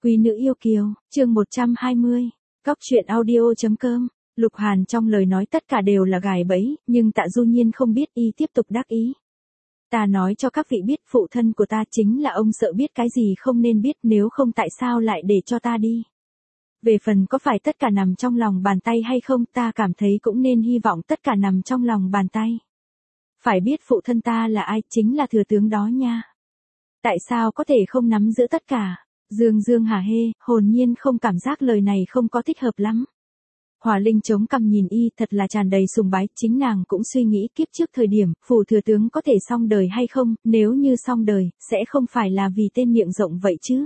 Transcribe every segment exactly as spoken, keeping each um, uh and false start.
Quý nữ yêu kiều, chương một trăm hai mươi, Cóc truyện audio.com. Lục Hàn trong lời nói tất cả đều là gài bẫy, nhưng Tạ Du Nhiên không biết, y tiếp tục đắc ý. Ta nói cho các vị biết, phụ thân của ta chính là ông, sợ biết cái gì không nên biết, nếu không tại sao lại để cho ta đi. Về phần có phải tất cả nằm trong lòng bàn tay hay không, ta cảm thấy cũng nên hy vọng tất cả nằm trong lòng bàn tay. Phải biết phụ thân ta là ai, chính là thừa tướng đó nha. Tại sao có thể không nắm giữ tất cả? Dương Dương hả hê, hồn nhiên không cảm giác lời này không có thích hợp lắm. Hòa Linh chống cằm nhìn y, thật là tràn đầy sùng bái, chính nàng cũng suy nghĩ kiếp trước thời điểm, phủ thừa tướng có thể xong đời hay không, nếu như xong đời, sẽ không phải là vì tên miệng rộng vậy chứ.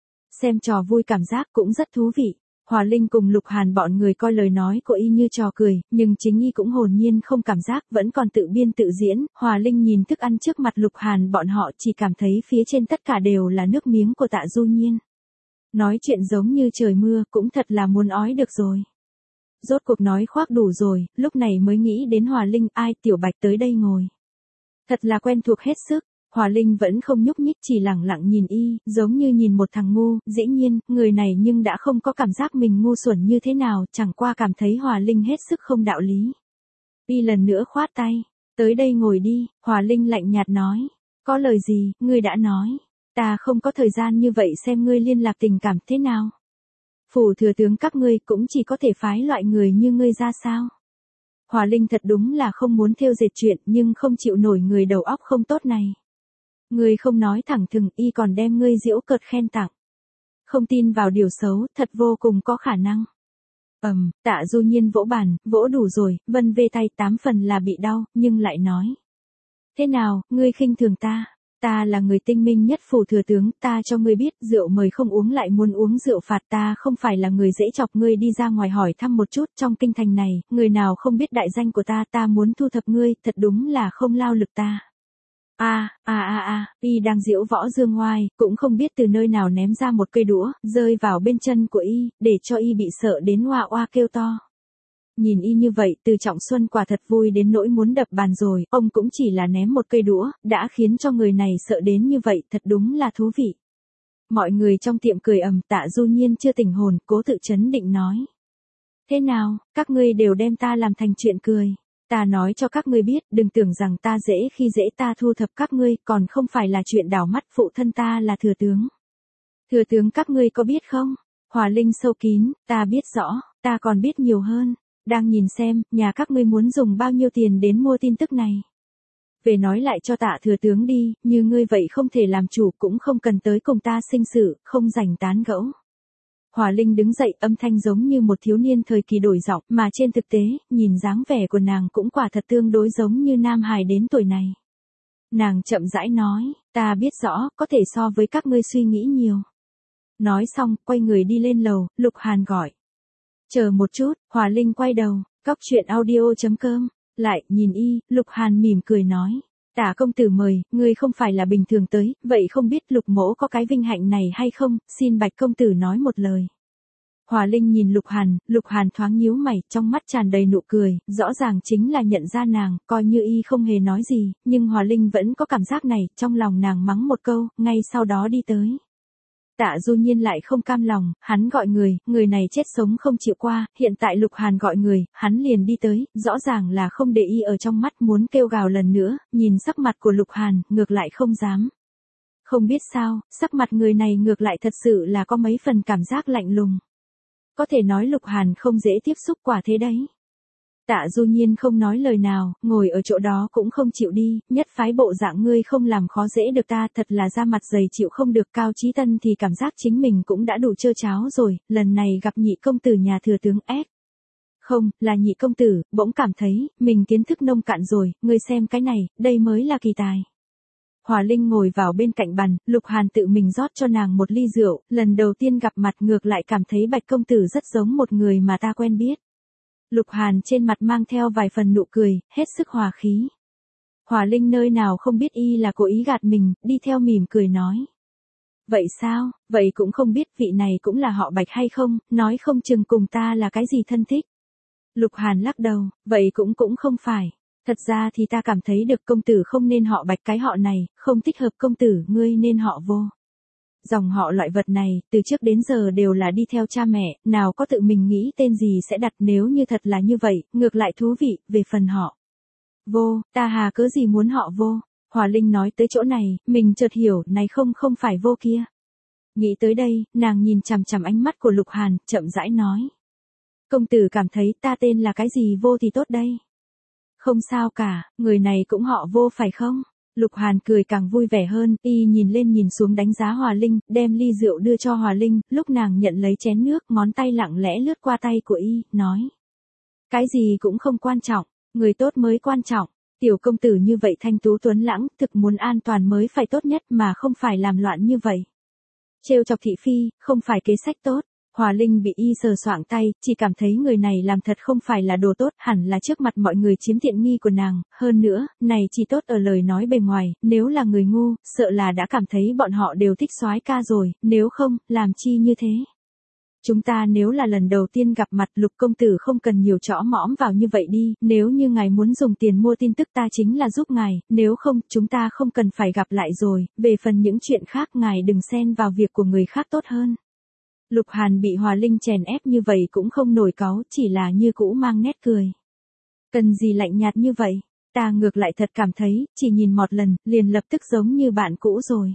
Xem trò vui cảm giác cũng rất thú vị. Hòa Linh cùng Lục Hàn bọn người coi lời nói của y như trò cười, nhưng chính y cũng hồn nhiên không cảm giác, vẫn còn tự biên tự diễn. Hòa Linh nhìn thức ăn trước mặt Lục Hàn bọn họ, chỉ cảm thấy phía trên tất cả đều là nước miếng của Tạ Du Nhiên. Nói chuyện giống như trời mưa, cũng thật là muốn ói được rồi. Rốt cuộc nói khoác đủ rồi, lúc này mới nghĩ đến Hòa Linh, ai, Tiểu Bạch tới đây ngồi. Thật là quen thuộc hết sức. Hòa Linh vẫn không nhúc nhích, chỉ lẳng lặng nhìn y, giống như nhìn một thằng ngu. Dĩ nhiên, người này nhưng đã không có cảm giác mình ngu xuẩn như thế nào, chẳng qua cảm thấy Hòa Linh hết sức không đạo lý. Y lần nữa khoát tay, tới đây ngồi đi. Hòa Linh lạnh nhạt nói, có lời gì, ngươi đã nói, ta không có thời gian như vậy xem ngươi liên lạc tình cảm thế nào. Phủ thừa tướng các ngươi cũng chỉ có thể phái loại người như ngươi ra sao. Hòa Linh thật đúng là không muốn thêu dệt chuyện, nhưng không chịu nổi người đầu óc không tốt này. Ngươi không nói thẳng thừng, y còn đem ngươi giễu cợt khen tặng. Không tin vào điều xấu, thật vô cùng có khả năng. Ầm, Tạ Du Nhiên vỗ bàn, vỗ đủ rồi, vân vê tay, tám phần là bị đau, nhưng lại nói. Thế nào, ngươi khinh thường ta? Ta là người tinh minh nhất phủ thừa tướng, ta cho ngươi biết, rượu mời không uống lại muốn uống rượu phạt, ta không phải là người dễ chọc. Ngươi đi ra ngoài hỏi thăm một chút, trong kinh thành này, người nào không biết đại danh của ta, ta muốn thu thập ngươi, thật đúng là không lao lực ta. A, a a a, y đang giễu võ dương ngoai, cũng không biết từ nơi nào ném ra một cây đũa, rơi vào bên chân của y, để cho y bị sợ đến oa oa kêu to. Nhìn y như vậy, Từ Trọng Xuân quả thật vui đến nỗi muốn đập bàn rồi, ông cũng chỉ là ném một cây đũa, đã khiến cho người này sợ đến như vậy, thật đúng là thú vị. Mọi người trong tiệm cười ầm, Tạ Du Nhiên chưa tỉnh hồn, cố tự trấn định nói. Thế nào, các ngươi đều đem ta làm thành chuyện cười. Ta nói cho các ngươi biết, đừng tưởng rằng ta dễ khi dễ, ta thu thập các ngươi, còn không phải là chuyện đảo mắt, phụ thân ta là thừa tướng. Thừa tướng các ngươi có biết không? Hòa Linh sâu kín, ta biết rõ, ta còn biết nhiều hơn. Đang nhìn xem, nhà các ngươi muốn dùng bao nhiêu tiền đến mua tin tức này. Về nói lại cho Tạ thừa tướng đi, như ngươi vậy không thể làm chủ, cũng không cần tới cùng ta sinh sự, không rảnh tán gẫu. Hòa Linh đứng dậy, âm thanh giống như một thiếu niên thời kỳ đổi giọng, mà trên thực tế, nhìn dáng vẻ của nàng cũng quả thật tương đối giống như nam hài đến tuổi này. Nàng chậm rãi nói, ta biết rõ, có thể so với các ngươi suy nghĩ nhiều. Nói xong, quay người đi lên lầu, Lục Hàn gọi. Chờ một chút, Hòa Linh quay đầu, Cóc truyện audio.com, lại, nhìn y, Lục Hàn mỉm cười nói. Tả công tử mời, ngươi không phải là bình thường tới, vậy không biết Lục mỗ có cái vinh hạnh này hay không, xin Bạch công tử nói một lời. Hòa Linh nhìn Lục Hàn, Lục Hàn thoáng nhíu mày, trong mắt tràn đầy nụ cười, rõ ràng chính là nhận ra nàng, coi như y không hề nói gì, nhưng Hòa Linh vẫn có cảm giác này, trong lòng nàng mắng một câu, ngay sau đó đi tới. Tạ Du Nhiên lại không cam lòng, hắn gọi người, người này chết sống không chịu qua, hiện tại Lục Hàn gọi người, hắn liền đi tới, rõ ràng là không để y ở trong mắt, muốn kêu gào lần nữa, nhìn sắc mặt của Lục Hàn, ngược lại không dám. Không biết sao, sắc mặt người này ngược lại thật sự là có mấy phần cảm giác lạnh lùng. Có thể nói Lục Hàn không dễ tiếp xúc, quả thế đấy. Tạ Du Nhiên không nói lời nào, ngồi ở chỗ đó cũng không chịu đi, nhất phái bộ dạng ngươi không làm khó dễ được ta, thật là da mặt dày chịu không được. Cao Chí Tân thì cảm giác chính mình cũng đã đủ trơ cháo rồi, lần này gặp nhị công tử nhà thừa tướng S. Không, là nhị công tử, bỗng cảm thấy, mình kiến thức nông cạn rồi, ngươi xem cái này, đây mới là kỳ tài. Hòa Linh ngồi vào bên cạnh bàn, Lục Hàn tự mình rót cho nàng một ly rượu, lần đầu tiên gặp mặt ngược lại cảm thấy Bạch công tử rất giống một người mà ta quen biết. Lục Hàn trên mặt mang theo vài phần nụ cười, hết sức hòa khí. Hòa Linh nơi nào không biết y là cố ý gạt mình, đi theo mỉm cười nói. Vậy sao, vậy cũng không biết vị này cũng là họ Bạch hay không, nói không chừng cùng ta là cái gì thân thích. Lục Hàn lắc đầu, vậy cũng cũng không phải. Thật ra thì ta cảm thấy được công tử không nên họ Bạch, cái họ này, không thích hợp công tử, ngươi nên họ Vô. Dòng họ loại vật này, từ trước đến giờ đều là đi theo cha mẹ, nào có tự mình nghĩ tên gì sẽ đặt, nếu như thật là như vậy, ngược lại thú vị, về phần họ. Vô, ta hà cớ gì muốn họ vô. Hòa Linh nói tới chỗ này, mình chợt hiểu, này không không phải vô kia. Nghĩ tới đây, nàng nhìn chằm chằm ánh mắt của Lục Hàn, chậm rãi nói. Công tử cảm thấy ta tên là cái gì vô thì tốt đây. Không sao cả, người này cũng họ Vô phải không? Lục Hàn cười càng vui vẻ hơn, y nhìn lên nhìn xuống đánh giá Hòa Linh, đem ly rượu đưa cho Hòa Linh, lúc nàng nhận lấy chén nước, ngón tay lặng lẽ lướt qua tay của y, nói. Cái gì cũng không quan trọng, người tốt mới quan trọng. Tiểu công tử như vậy thanh tú tuấn lãng, thực muốn an toàn mới phải tốt nhất mà không phải làm loạn như vậy. Trêu chọc thị phi, không phải kế sách tốt. Hòa Linh bị y sờ soạng tay, chỉ cảm thấy người này làm thật không phải là đồ tốt, hẳn là trước mặt mọi người chiếm tiện nghi của nàng, hơn nữa, này chỉ tốt ở lời nói bề ngoài, nếu là người ngu, sợ là đã cảm thấy bọn họ đều thích soái ca rồi, nếu không, làm chi như thế. Chúng ta nếu là lần đầu tiên gặp mặt, Lục công tử không cần nhiều chõ mõm vào như vậy đi, nếu như ngài muốn dùng tiền mua tin tức ta chính là giúp ngài, nếu không, chúng ta không cần phải gặp lại rồi, về phần những chuyện khác ngài đừng xen vào việc của người khác tốt hơn. Lục Hàn bị Hòa Linh chèn ép như vậy cũng không nổi cáu, chỉ là như cũ mang nét cười. Cần gì lạnh nhạt như vậy, ta ngược lại thật cảm thấy, chỉ nhìn một lần, liền lập tức giống như bạn cũ rồi.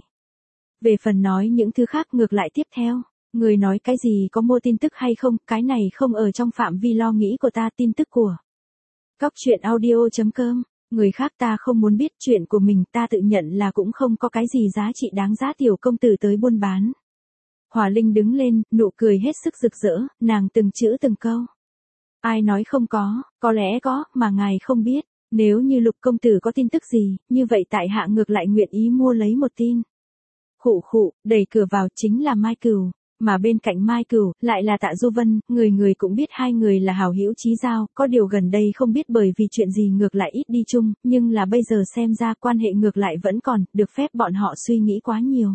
Về phần nói những thứ khác ngược lại tiếp theo, người nói cái gì có mua tin tức hay không, cái này không ở trong phạm vi lo nghĩ của ta, tin tức của. Góc chuyện audio chấm com, người khác ta không muốn biết, chuyện của mình ta tự nhận là cũng không có cái gì giá trị đáng giá tiểu công tử tới buôn bán. Hòa Linh đứng lên, nụ cười hết sức rực rỡ, nàng từng chữ từng câu. Ai nói không có, có lẽ có, mà ngài không biết, nếu như Lục công tử có tin tức gì, như vậy tại hạ ngược lại nguyện ý mua lấy một tin. Khụ khụ, đẩy cửa vào chính là Mai Cửu, mà bên cạnh Mai Cửu lại là Tạ Du Vân, người người cũng biết hai người là hảo hữu chí giao, có điều gần đây không biết bởi vì chuyện gì ngược lại ít đi chung, nhưng là bây giờ xem ra quan hệ ngược lại vẫn còn, được phép bọn họ suy nghĩ quá nhiều.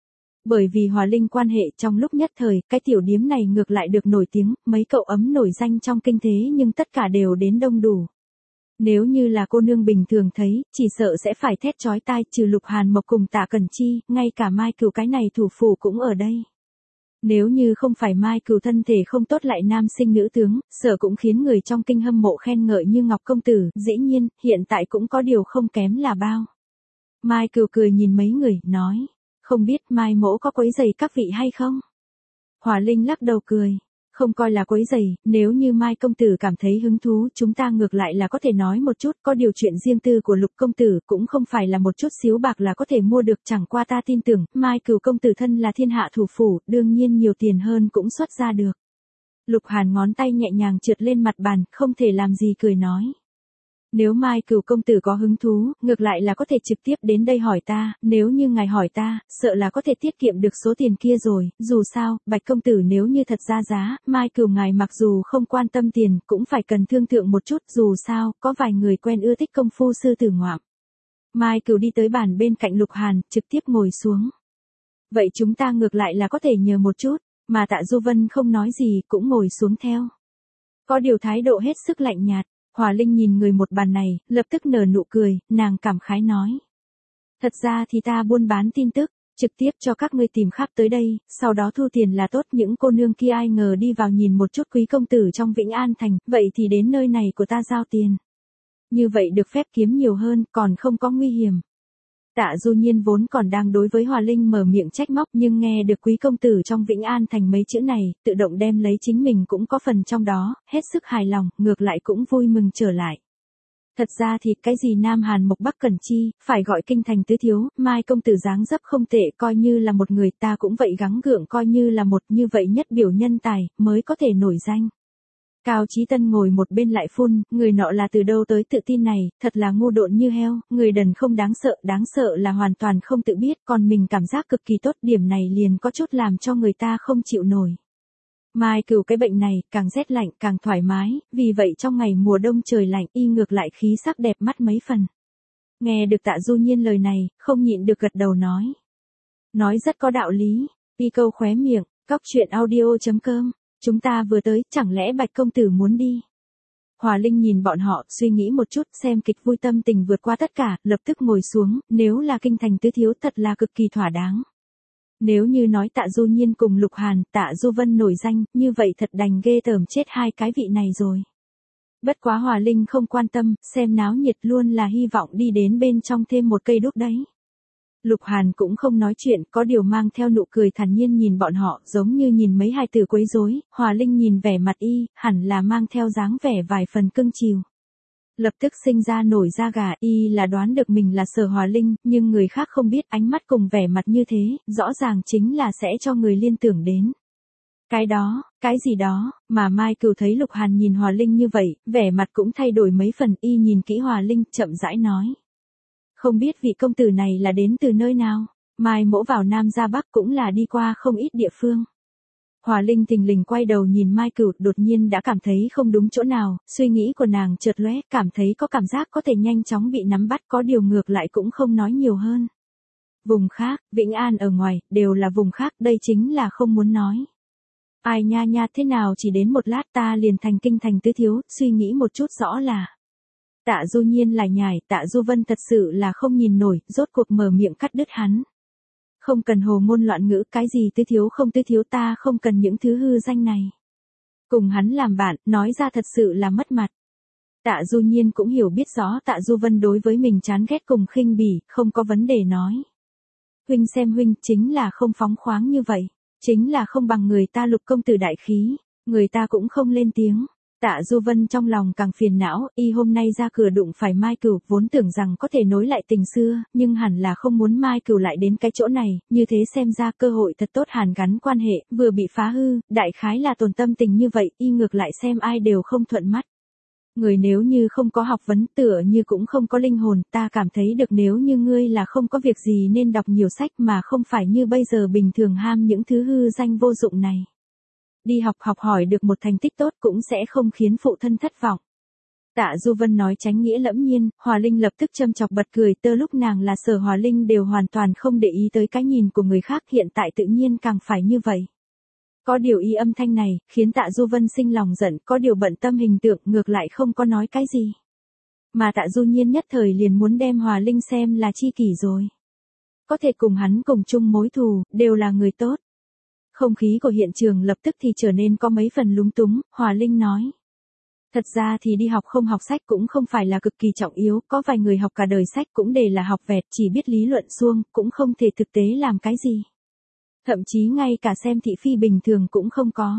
Bởi vì Hòa Linh quan hệ trong lúc nhất thời, cái tiểu điếm này ngược lại được nổi tiếng, mấy cậu ấm nổi danh trong kinh thế nhưng tất cả đều đến đông đủ. Nếu như là cô nương bình thường thấy, chỉ sợ sẽ phải thét chói tai, trừ Lục Hàn Mộc cùng Tạ Cẩn Chi, ngay cả Mai Cửu cái này thủ phủ cũng ở đây. Nếu như không phải Mai Cửu thân thể không tốt lại nam sinh nữ tướng, sợ cũng khiến người trong kinh hâm mộ khen ngợi như Ngọc công tử, dĩ nhiên, hiện tại cũng có điều không kém là bao. Mai Cửu cười nhìn mấy người, nói. Không biết Mai mỗ có quấy rầy các vị hay không? Hòa Linh lắc đầu cười. Không coi là quấy rầy, nếu như Mai công tử cảm thấy hứng thú, chúng ta ngược lại là có thể nói một chút, có điều chuyện riêng tư của Lục công tử cũng không phải là một chút xíu bạc là có thể mua được, chẳng qua ta tin tưởng, Mai Cửu công tử thân là thiên hạ thủ phủ, đương nhiên nhiều tiền hơn cũng xuất ra được. Lục Hàn ngón tay nhẹ nhàng trượt lên mặt bàn, không thể làm gì cười nói. Nếu Mai Cửu công tử có hứng thú, ngược lại là có thể trực tiếp đến đây hỏi ta, nếu như ngài hỏi ta, sợ là có thể tiết kiệm được số tiền kia rồi, dù sao, Bạch công tử nếu như thật ra giá, Mai Cửu ngài mặc dù không quan tâm tiền, cũng phải cần thương thượng một chút, dù sao, có vài người quen ưa thích công phu sư tử ngoạm. Mai Cửu đi tới bàn bên cạnh Lục Hàn, trực tiếp ngồi xuống. Vậy chúng ta ngược lại là có thể nhờ một chút, mà Tạ Du Vân không nói gì, cũng ngồi xuống theo. Có điều thái độ hết sức lạnh nhạt. Hòa Linh nhìn người một bàn này, lập tức nở nụ cười, nàng cảm khái nói. Thật ra thì ta buôn bán tin tức, trực tiếp cho các ngươi tìm khắp tới đây, sau đó thu tiền là tốt, những cô nương kia ai ngờ đi vào nhìn một chút quý công tử trong Vĩnh An Thành, vậy thì đến nơi này của ta giao tiền. Như vậy được phép kiếm nhiều hơn, còn không có nguy hiểm. Tạ Du Nhiên vốn còn đang đối với Hòa Linh mở miệng trách móc, nhưng nghe được quý công tử trong Vĩnh An Thành mấy chữ này, tự động đem lấy chính mình cũng có phần trong đó, hết sức hài lòng, ngược lại cũng vui mừng trở lại. Thật ra thì cái gì Nam Hàn Mộc Bắc Cẩn Chi, phải gọi kinh thành tứ thiếu, Mai công tử dáng dấp không tệ, coi như là một người, ta cũng vậy gắng gượng coi như là một, như vậy nhất biểu nhân tài, mới có thể nổi danh. Cao Chí Tân ngồi một bên lại phun, người nọ là từ đâu tới tự tin này, thật là ngu độn như heo, người đần không đáng sợ, đáng sợ là hoàn toàn không tự biết, còn mình cảm giác cực kỳ tốt, điểm này liền có chút làm cho người ta không chịu nổi. Mai Cửu cái bệnh này, càng rét lạnh càng thoải mái, vì vậy trong ngày mùa đông trời lạnh y ngược lại khí sắc đẹp mắt mấy phần. Nghe được Tạ Du Nhiên lời này, không nhịn được gật đầu nói. Nói rất có đạo lý, y câu khóe miệng, góc chuyện audio chấm com. Chúng ta vừa tới, chẳng lẽ Bạch công tử muốn đi? Hòa Linh nhìn bọn họ, suy nghĩ một chút, xem kịch vui tâm tình vượt qua tất cả, lập tức ngồi xuống, nếu là kinh thành tứ thiếu thật là cực kỳ thỏa đáng. Nếu như nói Tạ Du Nhiên cùng Lục Hàn, Tạ Du Vân nổi danh, như vậy thật đành ghê tởm chết hai cái vị này rồi. Bất quá Hòa Linh không quan tâm, xem náo nhiệt luôn là hy vọng đi đến bên trong thêm một cây đuốc đấy. Lục Hàn cũng không nói chuyện, có điều mang theo nụ cười thản nhiên nhìn bọn họ, giống như nhìn mấy hài tử quấy rối. Hòa Linh nhìn vẻ mặt y, hẳn là mang theo dáng vẻ vài phần cưng chiều. Lập tức sinh ra nổi da gà, y là đoán được mình là Sở Hòa Linh, nhưng người khác không biết ánh mắt cùng vẻ mặt như thế, rõ ràng chính là sẽ cho người liên tưởng đến. Cái đó, cái gì đó, mà Mai Cửu thấy Lục Hàn nhìn Hòa Linh như vậy, vẻ mặt cũng thay đổi mấy phần, y nhìn kỹ Hòa Linh, chậm rãi nói. Không biết vị công tử này là đến từ nơi nào, Mai mỗ vào Nam ra Bắc cũng là đi qua không ít địa phương. Hòa Linh thình lình quay đầu nhìn Mai Cửu, đột nhiên đã cảm thấy không đúng chỗ nào, suy nghĩ của nàng chợt lóe, cảm thấy có cảm giác có thể nhanh chóng bị nắm bắt, có điều ngược lại cũng không nói nhiều hơn. Vùng khác, Vĩnh An ở ngoài, đều là vùng khác, đây chính là không muốn nói. Ai nha nha, thế nào chỉ đến một lát ta liền thành kinh thành tứ thiếu, suy nghĩ một chút rõ là. Tạ Du Nhiên lại nhải, Tạ Du Vân thật sự là không nhìn nổi, rốt cuộc mở miệng cắt đứt hắn. Không cần hồ ngôn loạn ngữ, cái gì tứ thiếu không tứ thiếu, ta không cần những thứ hư danh này. Cùng hắn làm bạn, nói ra thật sự là mất mặt. Tạ Du Nhiên cũng hiểu biết rõ Tạ Du Vân đối với mình chán ghét cùng khinh bỉ, không có vấn đề nói. Huynh xem huynh, chính là không phóng khoáng như vậy, chính là không bằng người ta Lục công tử đại khí, người ta cũng không lên tiếng. Tạ Du Vân trong lòng càng phiền não, y hôm nay ra cửa đụng phải Mai Cửu, vốn tưởng rằng có thể nối lại tình xưa, nhưng hẳn là không muốn Mai Cửu lại đến cái chỗ này, như thế xem ra cơ hội thật tốt hàn gắn quan hệ, vừa bị phá hư, đại khái là tổn tâm tình như vậy, y ngược lại xem ai đều không thuận mắt. Người nếu như không có học vấn, tựa như cũng không có linh hồn, ta cảm thấy được nếu như ngươi là không có việc gì nên đọc nhiều sách mà không phải như bây giờ bình thường ham những thứ hư danh vô dụng này. Đi học học hỏi được một thành tích tốt cũng sẽ không khiến phụ thân thất vọng. Tạ Du Vân nói tránh nghĩa lẫm nhiên, Hòa Linh lập tức châm chọc bật cười, tơ lúc nàng là Sở Hòa Linh đều hoàn toàn không để ý tới cái nhìn của người khác, hiện tại tự nhiên càng phải như vậy. Có điều y âm thanh này, khiến Tạ Du Vân sinh lòng giận, có điều bận tâm hình tượng, ngược lại không có nói cái gì. Mà Tạ Du Nhiên nhất thời liền muốn đem Hòa Linh xem là chi kỷ rồi. Có thể cùng hắn cùng chung mối thù, đều là người tốt. Không khí của hiện trường lập tức thì trở nên có mấy phần lúng túng, Hòa Linh nói. Thật ra thì đi học không học sách cũng không phải là cực kỳ trọng yếu, có vài người học cả đời sách cũng để là học vẹt, chỉ biết lý luận suông, cũng không thể thực tế làm cái gì. Thậm chí ngay cả xem thị phi bình thường cũng không có.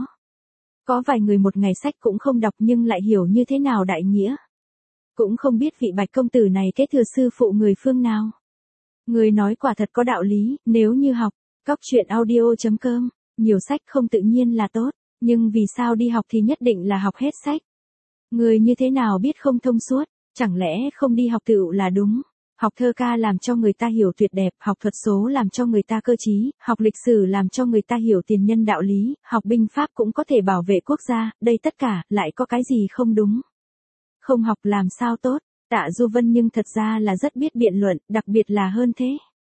Có vài người một ngày sách cũng không đọc nhưng lại hiểu như thế nào đại nghĩa. Cũng không biết vị Bạch công tử này kế thừa sư phụ người phương nào. Người nói quả thật có đạo lý, nếu như học, Cóc truyện audio chấm com, nhiều sách không tự nhiên là tốt, nhưng vì sao đi học thì nhất định là học hết sách. Người như thế nào biết không thông suốt, chẳng lẽ không đi học tựu là đúng. Học thơ ca làm cho người ta hiểu tuyệt đẹp, học thuật số làm cho người ta cơ trí, học lịch sử làm cho người ta hiểu tiền nhân đạo lý, học binh pháp cũng có thể bảo vệ quốc gia, đây tất cả, lại có cái gì không đúng. Không học làm sao tốt, Tạ Du Vân nhưng thật ra là rất biết biện luận, đặc biệt là hơn thế.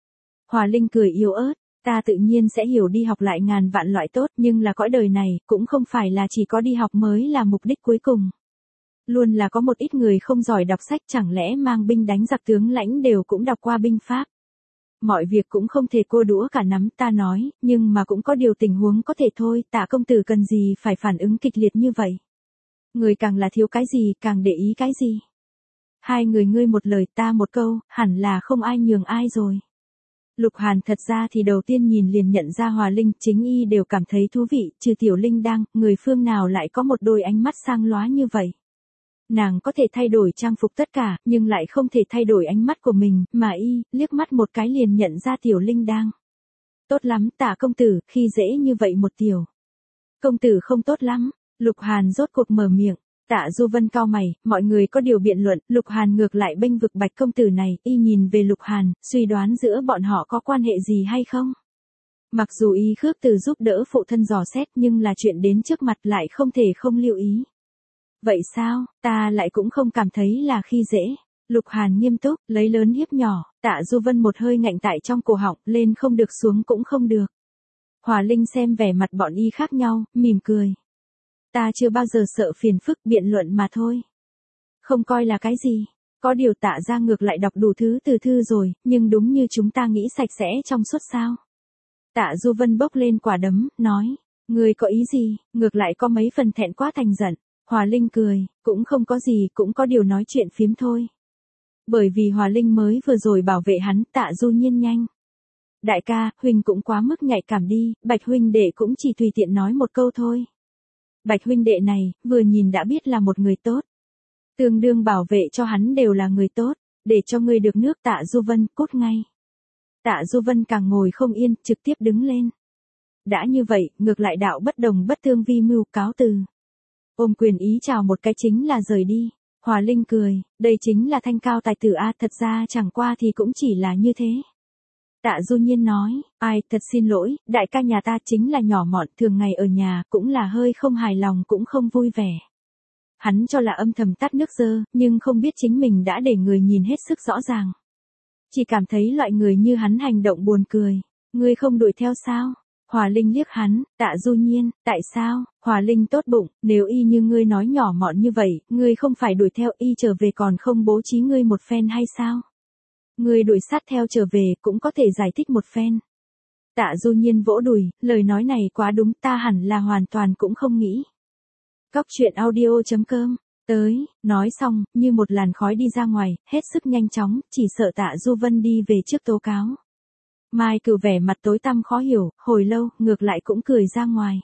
Hòa Linh cười yếu ớt, ta tự nhiên sẽ hiểu đi học lại ngàn vạn loại tốt, nhưng là cõi đời này, cũng không phải là chỉ có đi học mới là mục đích cuối cùng. Luôn là có một ít người không giỏi đọc sách, chẳng lẽ mang binh đánh giặc tướng lãnh đều cũng đọc qua binh pháp. Mọi việc cũng không thể cô đũa cả nắm, ta nói, nhưng mà cũng có điều tình huống có thể thôi, Tạ công tử cần gì phải phản ứng kịch liệt như vậy. Người càng là thiếu cái gì, càng để ý cái gì. Hai người ngươi một lời ta một câu, hẳn là không ai nhường ai rồi. Lục Hàn thật ra thì đầu tiên nhìn liền nhận ra Hòa Linh, chính y đều cảm thấy thú vị, trừ Tiểu Linh đang, người phương nào lại có một đôi ánh mắt sang lóa như vậy. Nàng có thể thay đổi trang phục tất cả, nhưng lại không thể thay đổi ánh mắt của mình, mà y, liếc mắt một cái liền nhận ra Tiểu Linh đang. Tốt lắm, Tạ công tử, khi dễ như vậy một tiểu. Công tử không tốt lắm, Lục Hàn rốt cuộc mở miệng. Tạ Du Vân cau mày, mọi người có điều biện luận, Lục Hàn ngược lại bênh vực Bạch công tử này, y nhìn về Lục Hàn, suy đoán giữa bọn họ có quan hệ gì hay không. Mặc dù y khước từ giúp đỡ phụ thân dò xét nhưng là chuyện đến trước mặt lại không thể không lưu ý. Vậy sao, ta lại cũng không cảm thấy là khi dễ. Lục Hàn nghiêm túc, lấy lớn hiếp nhỏ, Tạ Du Vân một hơi ngạnh tại trong cổ họng, lên không được xuống cũng không được. Hòa Linh xem vẻ mặt bọn y khác nhau, mỉm cười. Ta chưa bao giờ sợ phiền phức, biện luận mà thôi. Không coi là cái gì. Có điều Tạ ra ngược lại đọc đủ thứ từ thư rồi, nhưng đúng như chúng ta nghĩ sạch sẽ trong suốt sao. Tạ Du Vân bốc lên quả đấm, nói, ngươi có ý gì, ngược lại có mấy phần thẹn quá thành giận. Hòa Linh cười, cũng không có gì, cũng có điều nói chuyện phím thôi. Bởi vì Hòa Linh mới vừa rồi bảo vệ hắn, Tạ Du Nhiên nhanh. Đại ca, huynh cũng quá mức nhạy cảm đi, Bạch huynh đệ cũng chỉ tùy tiện nói một câu thôi. Bạch huynh đệ này, vừa nhìn đã biết là một người tốt. Tương đương bảo vệ cho hắn đều là người tốt, để cho ngươi được nước. Tạ Du Vân, cút ngay. Tạ Du Vân càng ngồi không yên, trực tiếp đứng lên. Đã như vậy, ngược lại đạo bất đồng bất thương vi mưu, cáo từ. Ôm quyền ý chào một cái chính là rời đi. Hòa Linh cười, đây chính là thanh cao tài tử a, thật ra chẳng qua thì cũng chỉ là như thế. Tạ Du Nhiên nói, ai, thật xin lỗi, đại ca nhà ta chính là nhỏ mọn, thường ngày ở nhà cũng là hơi không hài lòng cũng không vui vẻ. Hắn cho là âm thầm tắt nước dơ, nhưng không biết chính mình đã để người nhìn hết sức rõ ràng. Chỉ cảm thấy loại người như hắn hành động buồn cười. Ngươi không đuổi theo sao? Hòa Linh liếc hắn, Tạ Du Nhiên, tại sao? Hòa Linh tốt bụng, nếu y như ngươi nói nhỏ mọn như vậy, ngươi không phải đuổi theo y trở về còn không bố trí ngươi một phen hay sao? Ngươi đuổi sát theo trở về cũng có thể giải thích một phen. Tạ Du Nhiên vỗ đùi, lời nói này quá đúng, ta hẳn là hoàn toàn cũng không nghĩ. Cóc truyện audio chấm com, tới, nói xong, như một làn khói đi ra ngoài, hết sức nhanh chóng, chỉ sợ Tạ Du Vân đi về trước tố cáo. Mai Cửu vẻ mặt tối tăm khó hiểu, hồi lâu, ngược lại cũng cười ra ngoài.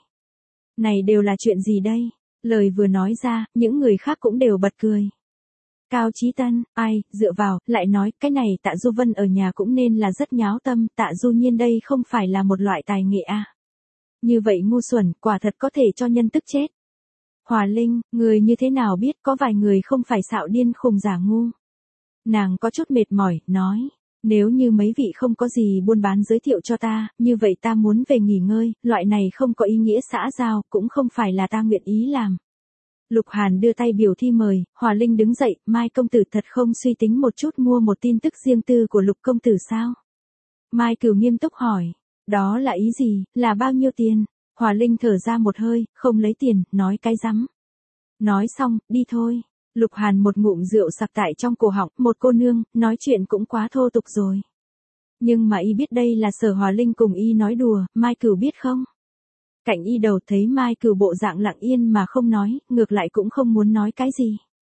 Này đều là chuyện gì đây? Lời vừa nói ra, những người khác cũng đều bật cười. Cao Chí Tân, ai, dựa vào, lại nói, cái này Tạ Du Vân ở nhà cũng nên là rất nháo tâm, Tạ Du Nhiên đây không phải là một loại tài nghệ à. Như vậy ngu xuẩn, quả thật có thể cho nhân tức chết. Hòa Linh, người như thế nào biết, có vài người không phải xạo điên khùng giả ngu. Nàng có chút mệt mỏi, nói, nếu như mấy vị không có gì buôn bán giới thiệu cho ta, như vậy ta muốn về nghỉ ngơi, loại này không có ý nghĩa xã giao, cũng không phải là ta nguyện ý làm. Lục Hàn đưa tay biểu thi mời, Hòa Linh đứng dậy, Mai công tử thật không suy tính một chút mua một tin tức riêng tư của Lục công tử sao? Mai Cửu nghiêm túc hỏi, đó là ý gì, là bao nhiêu tiền? Hòa Linh thở ra một hơi, không lấy tiền, nói cái rắm. Nói xong, đi thôi. Lục Hàn một ngụm rượu sặc tại trong cổ họng, một cô nương, nói chuyện cũng quá thô tục rồi. Nhưng mà y biết đây là Sở Hòa Linh cùng y nói đùa, Mai Cửu biết không? Cạnh y đầu thấy Mai Cửu bộ dạng lặng yên mà không nói, ngược lại cũng không muốn nói cái gì.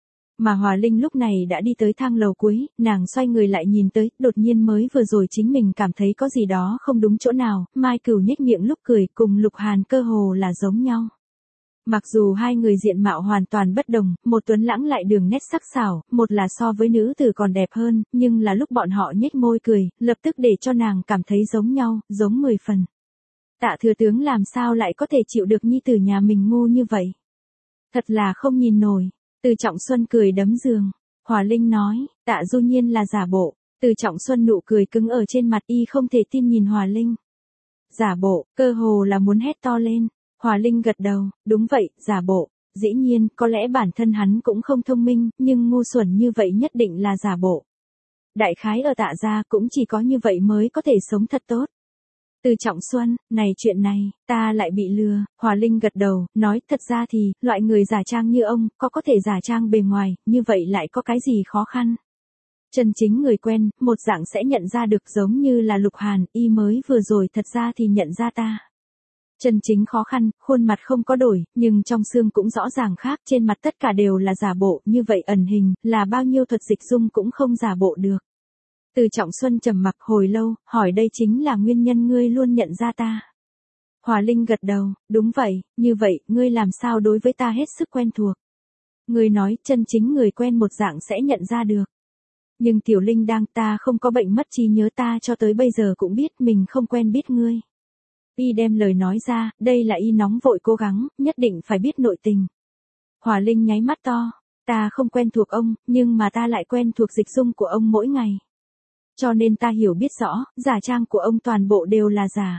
Mà Hòa Linh lúc này đã đi tới thang lầu cuối, nàng xoay người lại nhìn tới, đột nhiên mới vừa rồi chính mình cảm thấy có gì đó không đúng chỗ nào, Mai Cửu nhếch miệng lúc cười, cùng Lục Hàn cơ hồ là giống nhau. Mặc dù hai người diện mạo hoàn toàn bất đồng, một tuấn lãng lại đường nét sắc sảo, một là so với nữ tử còn đẹp hơn, nhưng là lúc bọn họ nhếch môi cười, lập tức để cho nàng cảm thấy giống nhau, giống mười phần. Tạ thừa tướng làm sao lại có thể chịu được nhi tử nhà mình ngu như vậy? Thật là không nhìn nổi. Từ Trọng Xuân cười đấm giường. Hòa Linh nói, Tạ Du Nhiên là giả bộ. Từ Trọng Xuân nụ cười cứng ở trên mặt y không thể tin nhìn Hòa Linh. Giả bộ, cơ hồ là muốn hét to lên. Hòa Linh gật đầu, đúng vậy, giả bộ. Dĩ nhiên, có lẽ bản thân hắn cũng không thông minh, nhưng ngu xuẩn như vậy nhất định là giả bộ. Đại khái ở Tạ gia cũng chỉ có như vậy mới có thể sống thật tốt. Từ Trọng Xuân, này chuyện này, ta lại bị lừa. Hòa Linh gật đầu, nói thật ra thì, loại người giả trang như ông, có có thể giả trang bề ngoài, như vậy lại có cái gì khó khăn. Chân chính người quen, một dạng sẽ nhận ra được giống như là Lục Hàn, y mới vừa rồi thật ra thì nhận ra ta. Chân chính khó khăn, khuôn mặt không có đổi, nhưng trong xương cũng rõ ràng khác, trên mặt tất cả đều là giả bộ, như vậy ẩn hình, là bao nhiêu thuật dịch dung cũng không giả bộ được. Từ Trọng Xuân trầm mặc hồi lâu, hỏi đây chính là nguyên nhân ngươi luôn nhận ra ta. Hòa Linh gật đầu, đúng vậy, như vậy, ngươi làm sao đối với ta hết sức quen thuộc. Ngươi nói, chân chính người quen một dạng sẽ nhận ra được. Nhưng Tiểu Linh đang ta không có bệnh mất trí nhớ ta cho tới bây giờ cũng biết mình không quen biết ngươi. Y đem lời nói ra, đây là y nóng vội cố gắng, nhất định phải biết nội tình. Hòa Linh nháy mắt to, ta không quen thuộc ông, nhưng mà ta lại quen thuộc dịch dung của ông mỗi ngày. Cho nên ta hiểu biết rõ, giả trang của ông toàn bộ đều là giả.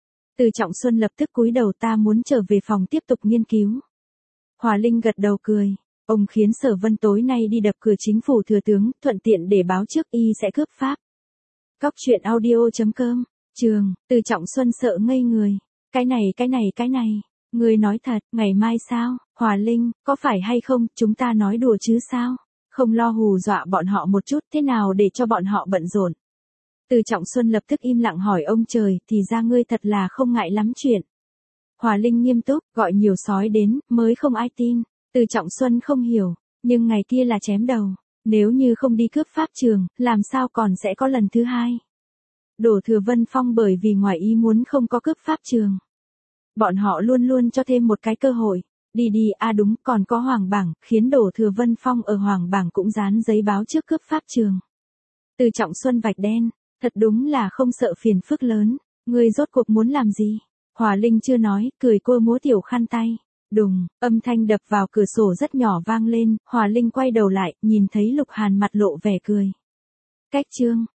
Từ Trọng Xuân lập tức cúi đầu ta muốn trở về phòng tiếp tục nghiên cứu. Hòa Linh gật đầu cười, ông khiến Sở Vân tối nay đi đập cửa chính phủ thừa tướng, thuận tiện để báo trước y sẽ cướp pháp. Cóc truyện audio chấm com, trường, Từ Trọng Xuân sợ ngây người. Cái này cái này cái này, người nói thật, ngày mai sao, Hòa Linh, có phải hay không, chúng ta nói đùa chứ sao? Không lo hù dọa bọn họ một chút, thế nào để cho bọn họ bận rộn. Từ Trọng Xuân lập tức im lặng hỏi ông trời, thì ra ngươi thật là không ngại lắm chuyện. Hòa Linh nghiêm túc, gọi nhiều sói đến, mới không ai tin. Từ Trọng Xuân không hiểu, nhưng ngày kia là chém đầu. Nếu như không đi cướp pháp trường, làm sao còn sẽ có lần thứ hai. Đổ Thừa Vân Phong bởi vì ngoài ý muốn không có cướp pháp trường. Bọn họ luôn luôn cho thêm một cái cơ hội. Đi đi, à đúng, còn có Hoàng Bảng, khiến Đổ Thừa Vân Phong ở Hoàng Bảng cũng dán giấy báo trước cướp pháp trường. Từ Trọng Xuân vạch đen, thật đúng là không sợ phiền phức lớn. Ngươi rốt cuộc muốn làm gì? Hòa Linh chưa nói, cười cô múa tiểu khăn tay. Đùng, âm thanh đập vào cửa sổ rất nhỏ vang lên, Hòa Linh quay đầu lại, nhìn thấy Lục Hàn mặt lộ vẻ cười. Cách chương